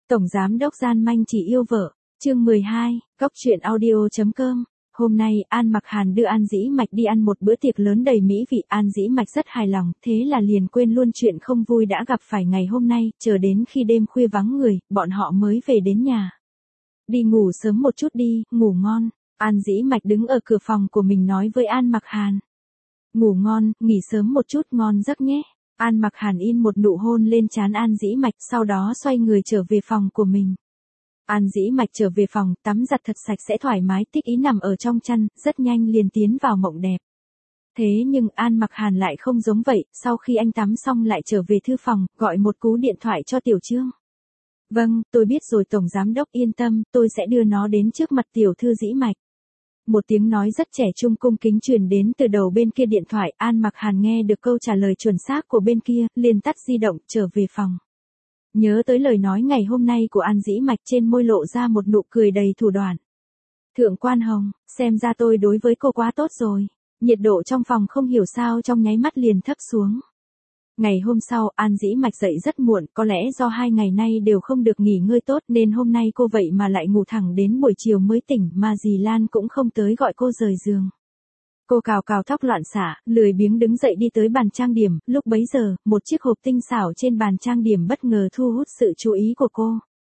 Tổng giám đốc gian manh chỉ yêu vợ, chương 12, góc truyện audio.com. Hôm nay An Mặc Hàn đưa An Dĩ Mạch đi ăn một bữa tiệc lớn đầy mỹ vị, An Dĩ Mạch rất hài lòng, thế là liền quên luôn chuyện không vui đã gặp phải ngày hôm nay, chờ đến khi đêm khuya vắng người, bọn họ mới về đến nhà. Đi ngủ sớm một chút đi, ngủ ngon, An Dĩ Mạch đứng ở cửa phòng của mình nói với An Mặc Hàn. Ngủ ngon, nghỉ sớm một chút, ngon giấc nhé. An Mặc Hàn in một nụ hôn lên trán An Dĩ Mạch, sau đó xoay người trở về phòng của mình. An Dĩ Mạch trở về phòng, tắm giặt thật sạch sẽ thoải mái, thích ý nằm ở trong chăn, rất nhanh liền tiến vào mộng đẹp. Thế nhưng An Mặc Hàn lại không giống vậy, sau khi anh tắm xong lại trở về thư phòng, gọi một cú điện thoại cho Tiểu Trương. Vâng, tôi biết rồi Tổng Giám Đốc yên tâm, tôi sẽ đưa nó đến trước mặt Tiểu Thư Dĩ Mạch. Một tiếng nói rất trẻ trung cung kính truyền đến từ đầu bên kia điện thoại, An Mặc Hàn nghe được câu trả lời chuẩn xác của bên kia, liền tắt di động, trở về phòng. Nhớ tới lời nói ngày hôm nay của An Dĩ Mạch, trên môi lộ ra một nụ cười đầy thủ đoạn. Thượng quan Hồng, xem ra tôi đối với cô quá tốt rồi. Nhiệt độ trong phòng không hiểu sao trong nháy mắt liền thấp xuống. Ngày hôm sau, An Dĩ Mạch dậy rất muộn, có lẽ do 2 ngày nay đều không được nghỉ ngơi tốt nên hôm nay cô vậy mà lại ngủ thẳng đến buổi chiều mới tỉnh, mà dì Lan cũng không tới gọi cô rời giường. Cô cào cào tóc loạn xả, lười biếng đứng dậy đi tới bàn trang điểm, lúc bấy giờ, một chiếc hộp tinh xảo trên bàn trang điểm bất ngờ thu hút sự chú ý của cô.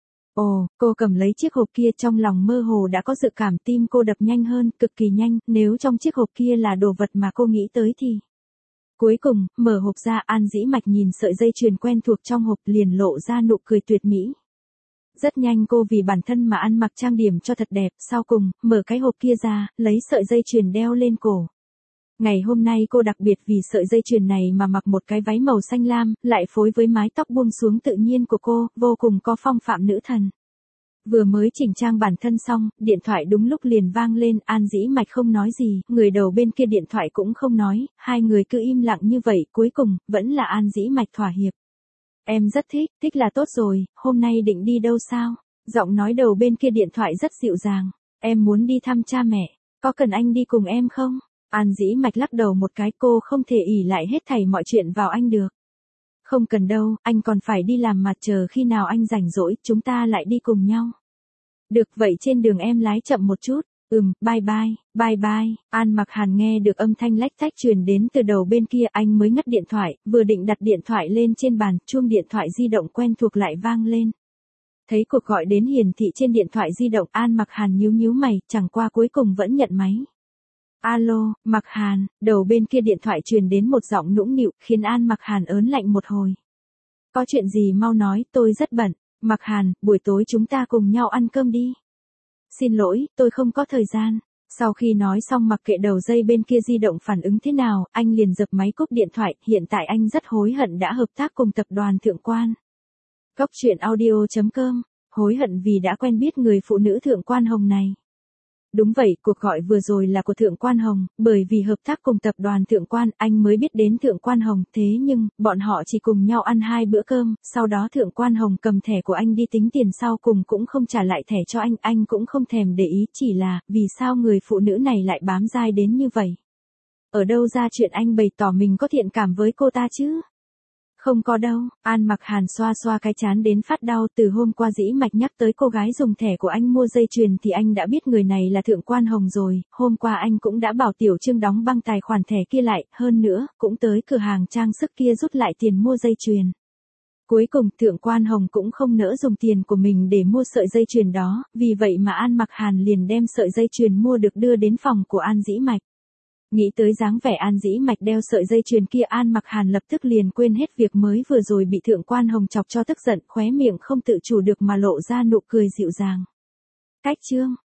Ồ, cô cầm lấy chiếc hộp kia, trong lòng mơ hồ đã có dự cảm, tim cô đập nhanh hơn, cực kỳ nhanh, nếu trong chiếc hộp kia là đồ vật mà cô nghĩ tới thì... Cuối cùng, mở hộp ra, An Dĩ Mạch nhìn sợi dây chuyền quen thuộc trong hộp liền lộ ra nụ cười tuyệt mỹ. Rất nhanh cô vì bản thân mà ăn mặc trang điểm cho thật đẹp, sau cùng, mở cái hộp kia ra, lấy sợi dây chuyền đeo lên cổ. Ngày hôm nay cô đặc biệt vì sợi dây chuyền này mà mặc một cái váy màu xanh lam, lại phối với mái tóc buông xuống tự nhiên của cô, vô cùng có phong phạm nữ thần. Vừa mới chỉnh trang bản thân xong, điện thoại đúng lúc liền vang lên, An Dĩ Mạch không nói gì, người đầu bên kia điện thoại cũng không nói, hai người cứ im lặng như vậy, cuối cùng, vẫn là An Dĩ Mạch thỏa hiệp. Em rất thích là tốt rồi, hôm nay định đi đâu sao? Giọng nói đầu bên kia điện thoại rất dịu dàng, em muốn đi thăm cha mẹ, có cần anh đi cùng em không? An Dĩ Mạch lắc đầu một cái, cô không thể ỷ lại hết thảy mọi chuyện vào anh được. Không cần đâu, anh còn phải đi làm mà, chờ khi nào anh rảnh rỗi, chúng ta lại đi cùng nhau. Được vậy trên đường em lái chậm một chút, bye bye, An Mặc Hàn nghe được âm thanh lách tách truyền đến từ đầu bên kia, anh mới ngắt điện thoại, vừa định đặt điện thoại lên trên bàn, chuông điện thoại di động quen thuộc lại vang lên. Thấy cuộc gọi đến hiển thị trên điện thoại di động, An Mặc Hàn nhíu mày, chẳng qua cuối cùng vẫn nhận máy. Alo, Mặc Hàn, đầu bên kia điện thoại truyền đến một giọng nũng nịu, khiến An Mặc Hàn ớn lạnh một hồi. Có chuyện gì mau nói, tôi rất bận. Mặc Hàn, buổi tối chúng ta cùng nhau ăn cơm đi. Xin lỗi, tôi không có thời gian. Sau khi nói xong mặc kệ đầu dây bên kia di động phản ứng thế nào, anh liền giật máy cúp điện thoại, hiện tại anh rất hối hận đã hợp tác cùng tập đoàn Thượng quan. Góc truyện audio.com, hối hận vì đã quen biết người phụ nữ Thượng quan Hồng này. Đúng vậy, cuộc gọi vừa rồi là của Thượng quan Hồng, bởi vì hợp tác cùng tập đoàn Thượng quan, anh mới biết đến Thượng quan Hồng, thế nhưng, bọn họ chỉ cùng nhau ăn 2 bữa cơm, sau đó Thượng quan Hồng cầm thẻ của anh đi tính tiền, sau cùng cũng không trả lại thẻ cho anh cũng không thèm để ý, chỉ là, vì sao người phụ nữ này lại bám dai đến như vậy? Ở đâu ra chuyện anh bày tỏ mình có thiện cảm với cô ta chứ? Không có đâu, An Mặc Hàn xoa xoa cái trán đến phát đau, từ hôm qua Dĩ Mạch nhắc tới cô gái dùng thẻ của anh mua dây chuyền thì anh đã biết người này là Thượng quan Hồng rồi, hôm qua anh cũng đã bảo Tiểu Trương đóng băng tài khoản thẻ kia lại, hơn nữa, cũng tới cửa hàng trang sức kia rút lại tiền mua dây chuyền. Cuối cùng, Thượng quan Hồng cũng không nỡ dùng tiền của mình để mua sợi dây chuyền đó, vì vậy mà An Mặc Hàn liền đem sợi dây chuyền mua được đưa đến phòng của An Dĩ Mạch. Nghĩ tới dáng vẻ An Dĩ Mạch đeo sợi dây chuyền kia, An Mặc Hàn lập tức liền quên hết việc mới vừa rồi bị Thượng quan Hồng chọc cho tức giận, khóe miệng không tự chủ được mà lộ ra nụ cười dịu dàng. Cách chương